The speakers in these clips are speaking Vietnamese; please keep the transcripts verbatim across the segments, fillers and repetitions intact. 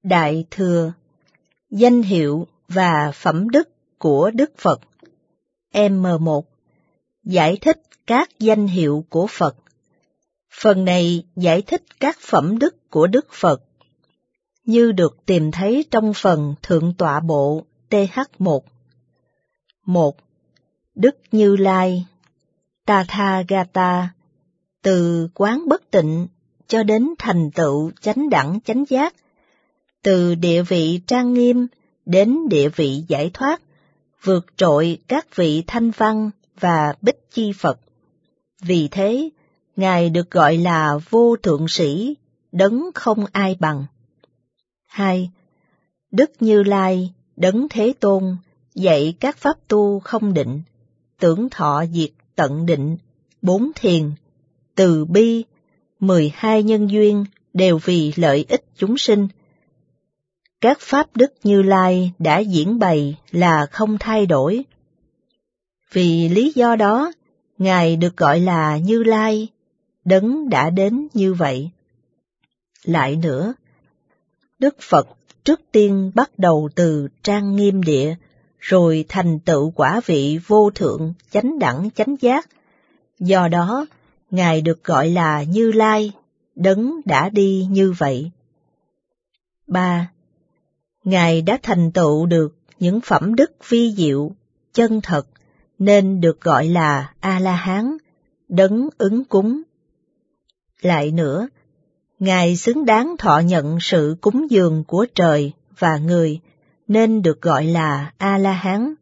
Đại Thừa, danh hiệu và phẩm đức của Đức Phật. M một. Giải thích các danh hiệu của Phật. Phần này giải thích các phẩm đức của Đức Phật, như được tìm thấy trong phần Thượng Tọa Bộ T H một. một. Đức Như Lai, Tathagata, từ quán bất tịnh cho đến thành tựu chánh đẳng chánh giác, từ địa vị trang nghiêm đến địa vị giải thoát, vượt trội các vị thanh văn và bích chi Phật. Vì thế, Ngài được gọi là vô thượng sĩ, đấng không ai bằng. hai. Đức Như Lai, đấng Thế Tôn, dạy các pháp tu không định, tưởng thọ diệt tận định, bốn thiền, từ bi, mười hai nhân duyên đều vì lợi ích chúng sinh. Các pháp đức Như Lai đã diễn bày là không thay đổi. Vì lý do đó, Ngài được gọi là Như Lai, đấng đã đến như vậy. Lại nữa, Đức Phật trước tiên bắt đầu từ trang nghiêm địa, rồi thành tựu quả vị vô thượng chánh đẳng chánh giác. Do đó, Ngài được gọi là Như Lai, đấng đã đi như vậy. ba. Ngài đã thành tựu được những phẩm đức vi diệu, chân thật, nên được gọi là A-la-hán, đấng ứng cúng. Lại nữa, Ngài xứng đáng thọ nhận sự cúng dường của trời và người, nên được gọi là A-la-hán.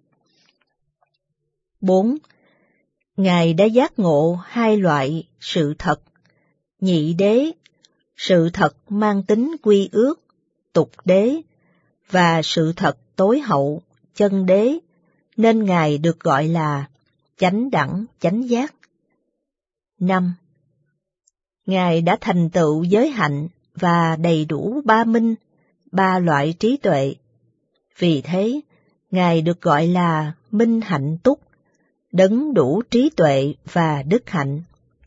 bốn. Ngài đã giác ngộ hai loại sự thật, nhị đế, sự thật mang tính quy ước, tục đế, và sự thật tối hậu, chân đế, nên Ngài được gọi là chánh đẳng chánh giác. năm. Ngài đã thành tựu giới hạnh và đầy đủ ba minh, ba loại trí tuệ. Vì thế, Ngài được gọi là minh hạnh túc, đấng đủ trí tuệ và đức hạnh.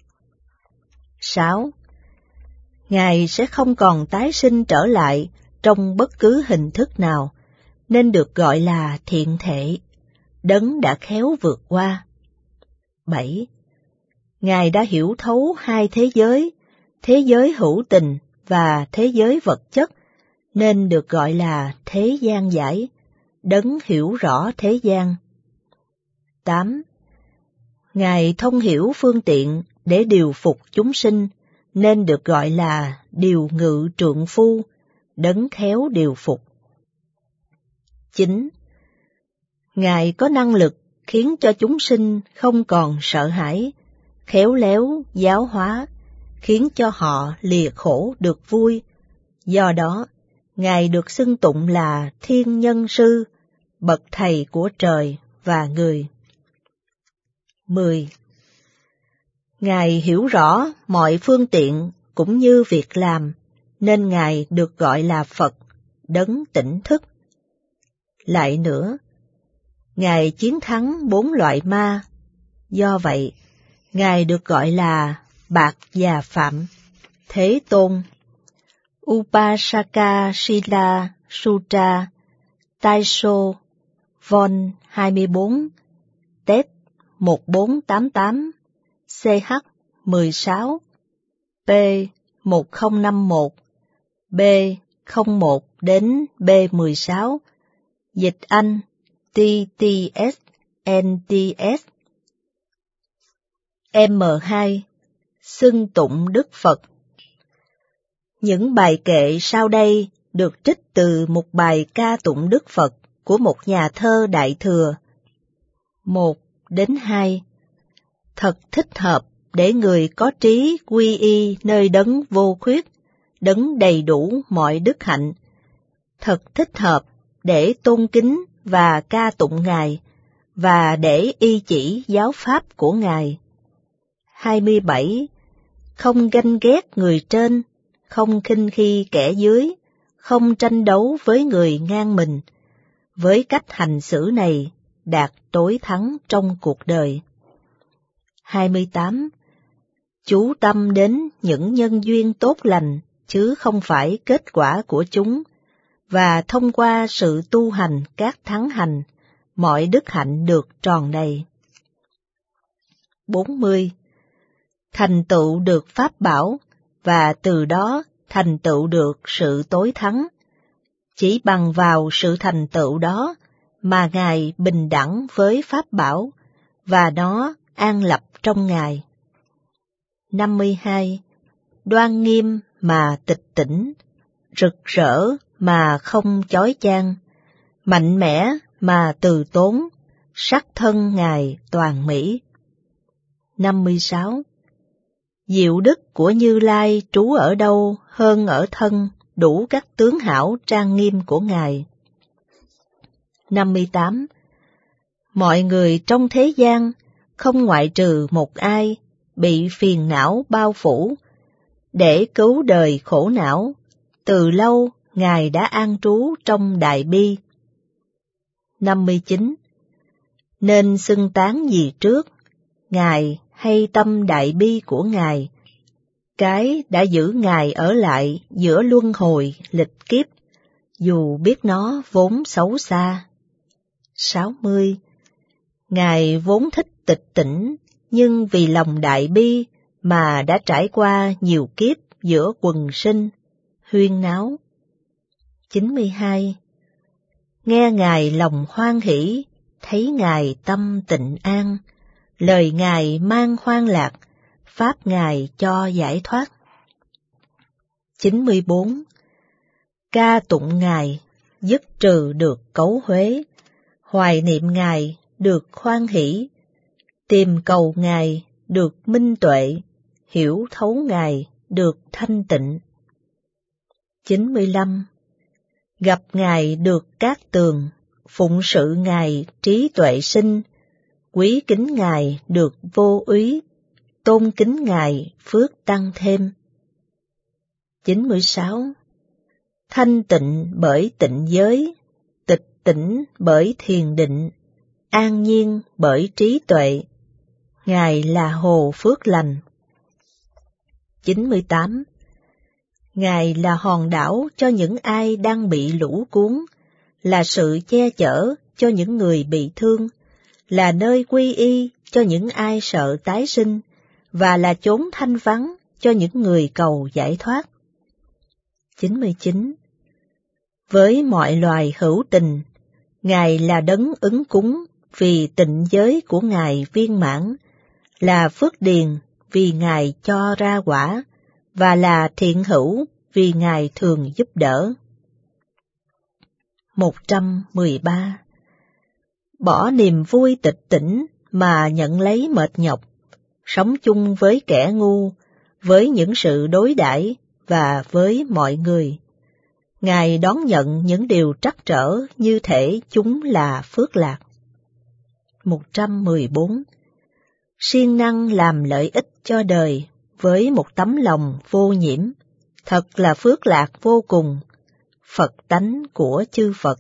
sáu. Ngài sẽ không còn tái sinh trở lại trong bất cứ hình thức nào, nên được gọi là thiện thể, đấng đã khéo vượt qua. bảy. Ngài đã hiểu thấu hai thế giới, thế giới hữu tình và thế giới vật chất, nên được gọi là thế gian giải, đấng hiểu rõ thế gian. tám. Ngài thông hiểu phương tiện để điều phục chúng sinh, nên được gọi là điều ngự trượng phu, đấng khéo điều phục. chín. Ngài có năng lực khiến cho chúng sinh không còn sợ hãi, khéo léo giáo hóa, khiến cho họ lìa khổ được vui. Do đó, Ngài được xưng tụng là Thiên Nhân Sư, bậc thầy của trời và người. mười. Ngài hiểu rõ mọi phương tiện cũng như việc làm, nên Ngài được gọi là Phật, đấng tỉnh thức. Lại nữa, Ngài chiến thắng bốn loại ma, do vậy, Ngài được gọi là Bạc Già Phạm, Thế Tôn. Upasaka Sila Sutra, Taisho, Von hai mươi bốn, Tết một bốn tám tám, C H mười sáu, P một không năm một, B không một đến B mười sáu, dịch Anh T T S N T S. M hai. Xưng tụng Đức Phật. Những bài kệ sau đây được trích từ một bài ca tụng Đức Phật của một nhà thơ Đại Thừa. một đến hai. Thật thích hợp để người có trí quy y nơi đấng vô khuyết, đấng đầy đủ mọi đức hạnh. Thật thích hợp để tôn kính và ca tụng Ngài, và để y chỉ giáo pháp của Ngài. hai mươi bảy. Không ganh ghét người trên, không khinh khi kẻ dưới, không tranh đấu với người ngang mình. Với cách hành xử này, đạt tối thắng trong cuộc đời. hai mươi tám. Chú tâm đến những nhân duyên tốt lành, chứ không phải kết quả của chúng. và thông qua sự tu hành các thắng hành, mọi đức hạnh được tròn đầy. bốn mươi. Thành tựu được pháp bảo, và từ đó thành tựu được sự tối thắng. Chỉ bằng vào sự thành tựu đó mà Ngài bình đẳng với pháp bảo, và nó an lập trong Ngài. năm mươi hai. Đoan nghiêm mà tịch tỉnh, rực rỡ mà không chói chang, mạnh mẽ mà từ tốn, sắc thân Ngài toàn mỹ. năm mươi sáu. Diệu đức của Như Lai trú ở đâu hơn ở thân đủ các tướng hảo trang nghiêm của Ngài. năm mươi tám. Mọi người trong thế gian, không ngoại trừ một ai, bị phiền não bao phủ. Để cứu đời khổ não, từ lâu Ngài đã an trú trong đại bi. năm mươi chín. Nên xưng tán gì trước, Ngài hay tâm đại bi của Ngài, cái đã giữ Ngài ở lại giữa luân hồi lịch kiếp, dù biết nó vốn xấu xa. sáu mươi. Ngài vốn thích tịch tỉnh, nhưng vì lòng đại bi mà đã trải qua nhiều kiếp giữa quần sinh, huyên náo. chín mươi hai. Nghe Ngài lòng hoan hỷ, thấy Ngài tâm tịnh an, lời Ngài mang hoan lạc, pháp Ngài cho giải thoát. chín mươi bốn. Ca tụng Ngài, dứt trừ được cấu uế, hoài niệm Ngài được hoan hỷ, tìm cầu Ngài được minh tuệ, hiểu thấu Ngài được thanh tịnh. chín mươi lăm. Gặp Ngài được cát tường, phụng sự Ngài trí tuệ sinh, quý kính Ngài được vô úy, tôn kính Ngài phước tăng thêm. chín mươi sáu. Thanh tịnh bởi tịnh giới, tịch tỉnh bởi thiền định, an nhiên bởi trí tuệ, Ngài là hồ phước lành. chín mươi tám. Ngài là hòn đảo cho những ai đang bị lũ cuốn, là sự che chở cho những người bị thương, là nơi quy y cho những ai sợ tái sinh, và là chốn thanh vắng cho những người cầu giải thoát. chín mươi chín. Với mọi loài hữu tình, Ngài là đấng ứng cúng vì tịnh giới của Ngài viên mãn, là phước điền vì Ngài cho ra quả, và là thiện hữu vì Ngài thường giúp đỡ. một trăm mười ba. Bỏ niềm vui tịch tỉnh mà nhận lấy mệt nhọc, sống chung với kẻ ngu, với những sự đối đãi và với mọi người. Ngài đón nhận những điều trắc trở như thể chúng là phước lạc. một trăm mười bốn. Siêng năng làm lợi ích cho đời với một tấm lòng vô nhiễm, thật là phước lạc vô cùng, Phật tánh của chư Phật.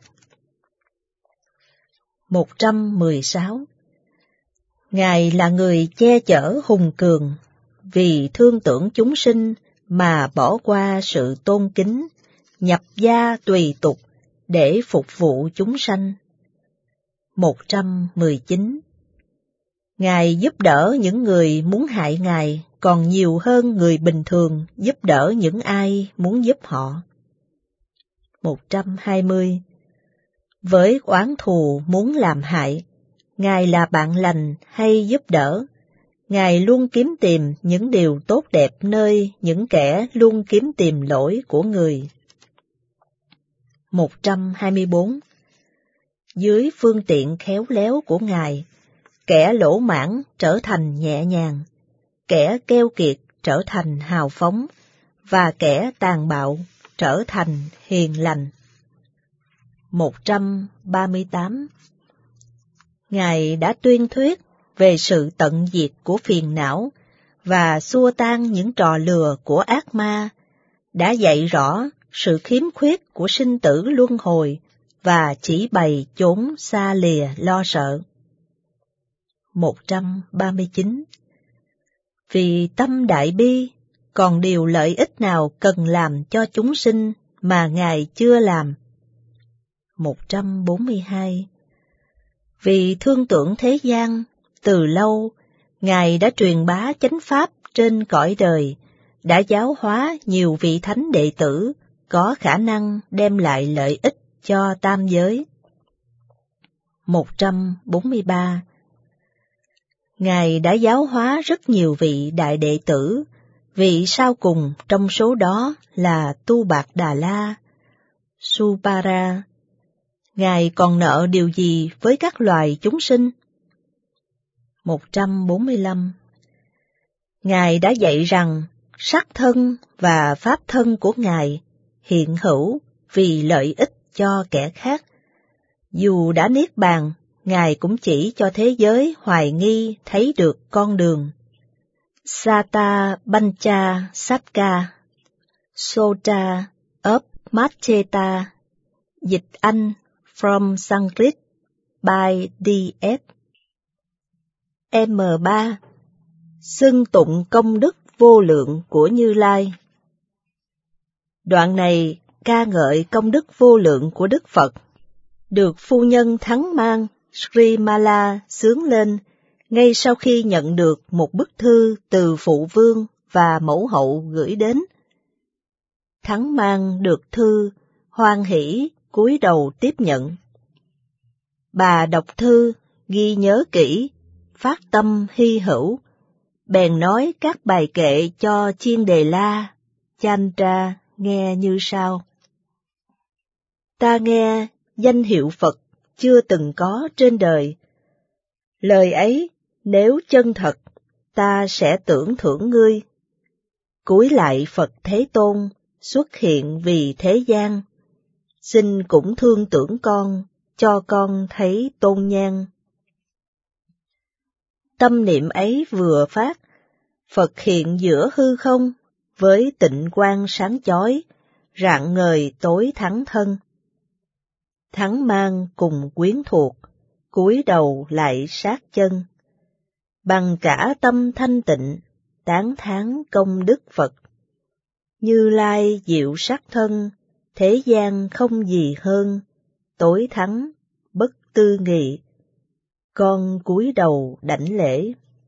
một trăm mười sáu. Ngài là người che chở hùng cường, vì thương tưởng chúng sinh mà bỏ qua sự tôn kính, nhập gia tùy tục để phục vụ chúng sanh. một trăm mười chín. Ngài giúp đỡ những người muốn hại Ngài còn nhiều hơn người bình thường giúp đỡ những ai muốn giúp họ. một trăm hai mươi. Với oán thù muốn làm hại, Ngài là bạn lành hay giúp đỡ, Ngài luôn kiếm tìm những điều tốt đẹp nơi những kẻ luôn kiếm tìm lỗi của người. một trăm hai mươi bốn. Dưới phương tiện khéo léo của Ngài, kẻ lỗ mãn trở thành nhẹ nhàng, kẻ keo kiệt trở thành hào phóng, và kẻ tàn bạo trở thành hiền lành. một trăm ba mươi tám. Ngài đã tuyên thuyết về sự tận diệt của phiền não và xua tan những trò lừa của ác ma, đã dạy rõ sự khiếm khuyết của sinh tử luân hồi và chỉ bày chốn xa lìa lo sợ. một trăm ba mươi chín. Vì tâm đại bi, còn điều lợi ích nào cần làm cho chúng sinh mà Ngài chưa làm, một trăm bốn mươi hai. Vì thương tưởng thế gian, từ lâu, Ngài đã truyền bá chánh pháp trên cõi đời, đã giáo hóa nhiều vị thánh đệ tử có khả năng đem lại lợi ích cho tam giới. một trăm bốn mươi ba. Ngài đã giáo hóa rất nhiều vị đại đệ tử, vị sau cùng trong số đó là Tu Bạt Đà La, Supara. Ngài còn nợ điều gì với các loài chúng sinh? một trăm bốn mươi lăm. Ngài đã dạy rằng sắc thân và pháp thân của Ngài hiện hữu vì lợi ích cho kẻ khác. Dù đã niết bàn, Ngài cũng chỉ cho thế giới hoài nghi thấy được con đường. Sata Bancha Satka Sota of Macheta. Dịch Anh from Sanskrit by D F M ba. Xưng tụng công đức vô lượng của Như Lai. Đoạn này ca ngợi công đức vô lượng của Đức Phật, được phu nhân Thắng Mang Sri Mala xướng lên ngay sau khi nhận được một bức thư từ phụ vương và mẫu hậu gửi đến. Thắng Mang được thư, hoan hỷ cúi đầu tiếp nhận. Bà đọc thư, ghi nhớ kỹ, phát tâm hy hữu, bèn nói các bài kệ cho Chiên Đề La, Chandra nghe như sau. Ta nghe danh hiệu Phật chưa từng có trên đời. Lời ấy, nếu chân thật, ta sẽ tưởng thưởng ngươi. Cúi lại Phật Thế Tôn, xuất hiện vì thế gian. Xin cũng thương tưởng con, cho con thấy tôn nhan. Tâm niệm ấy vừa phát, Phật hiện giữa hư không, với tịnh quang sáng chói, rạng ngời tối thắng thân. Thắng Mang cùng quyến thuộc, cúi đầu lại sát chân. Bằng cả tâm thanh tịnh, tán thán công đức Phật. Như Lai diệu sắc thân, thế gian không gì hơn, tối thắng, bất tư nghị. Con cúi đầu đảnh lễ.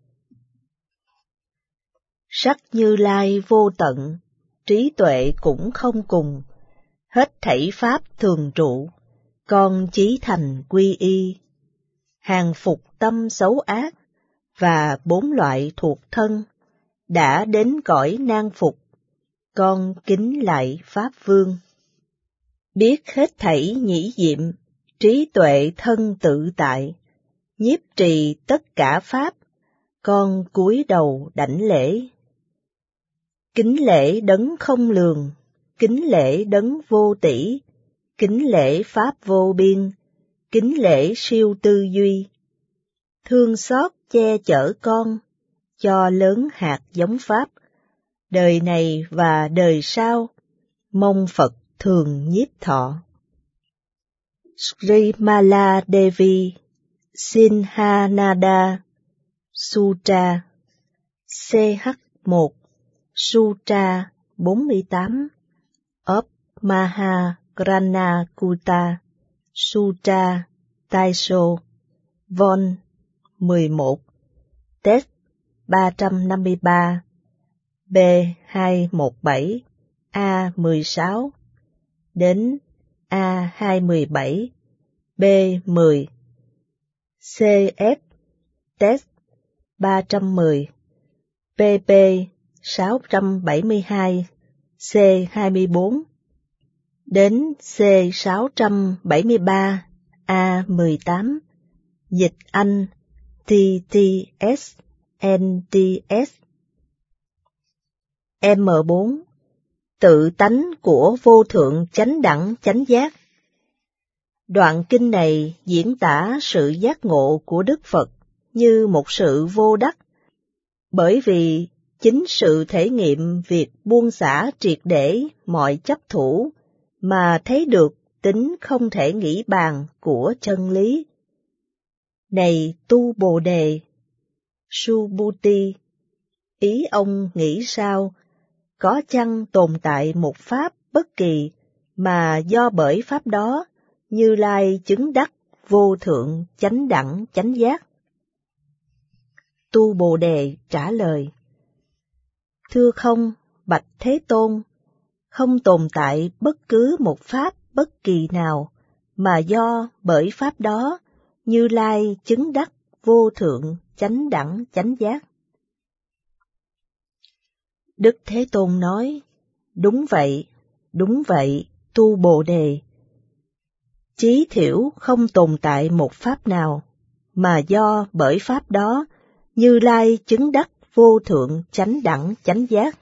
Sắc Như Lai vô tận, trí tuệ cũng không cùng, hết thảy pháp thường trụ, con chí thành quy y. Hàng phục tâm xấu ác, và bốn loại thuộc thân, đã đến cõi nan phục, con kính lại Pháp Vương. Biết hết thảy nhĩ diệm, trí tuệ thân tự tại, nhiếp trì tất cả Pháp, con cúi đầu đảnh lễ. Kính lễ đấng không lường, kính lễ đấng vô tỷ, kính lễ Pháp vô biên, kính lễ siêu tư duy. Thương xót che chở con, cho lớn hạt giống Pháp, đời này và đời sau, mong Phật thường nhiếp thọ. Sri Mala Devi Sinhanada Sutra C H một Sutra bốn mươi tám of Mahagranakuta Sutra Taiso Von mười một Test ba trăm năm mươi ba B hai một bảy A mười sáu đến A hai một bảy B mười C F Test ba trăm mười P P sáu trăm bảy mươi hai C hai mươi bốn đến C sáu trăm bảy mươi ba A mười tám. Dịch Anh T T S N D S. M bốn. Tự tánh của vô thượng chánh đẳng chánh giác. Đoạn kinh này diễn tả sự giác ngộ của Đức Phật như một sự vô đắc, bởi vì chính sự thể nghiệm việc buông xả triệt để mọi chấp thủ mà thấy được tính không thể nghĩ bàn của chân lý. Này tu Bồ Đề, Subhuti, ý ông nghĩ sao? Có chăng tồn tại một pháp bất kỳ mà do bởi pháp đó Như Lai chứng đắc vô thượng chánh đẳng chánh giác. Tu Bồ Đề trả lời: Thưa không, bạch Thế Tôn, không tồn tại bất cứ một pháp bất kỳ nào mà do bởi pháp đó Như Lai chứng đắc vô thượng chánh đẳng chánh giác. Đức Thế Tôn nói: Đúng vậy, đúng vậy, tu Bồ Đề. Chí thiểu không tồn tại một pháp nào mà do bởi pháp đó Như Lai chứng đắc vô thượng chánh đẳng chánh giác.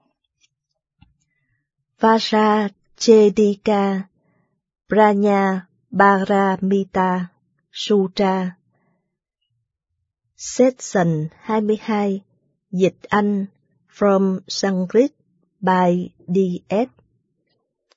Vajracchedika Pranya Paramita Sutra. Section hai mươi hai. Dịch Anh from Sanskrit by D S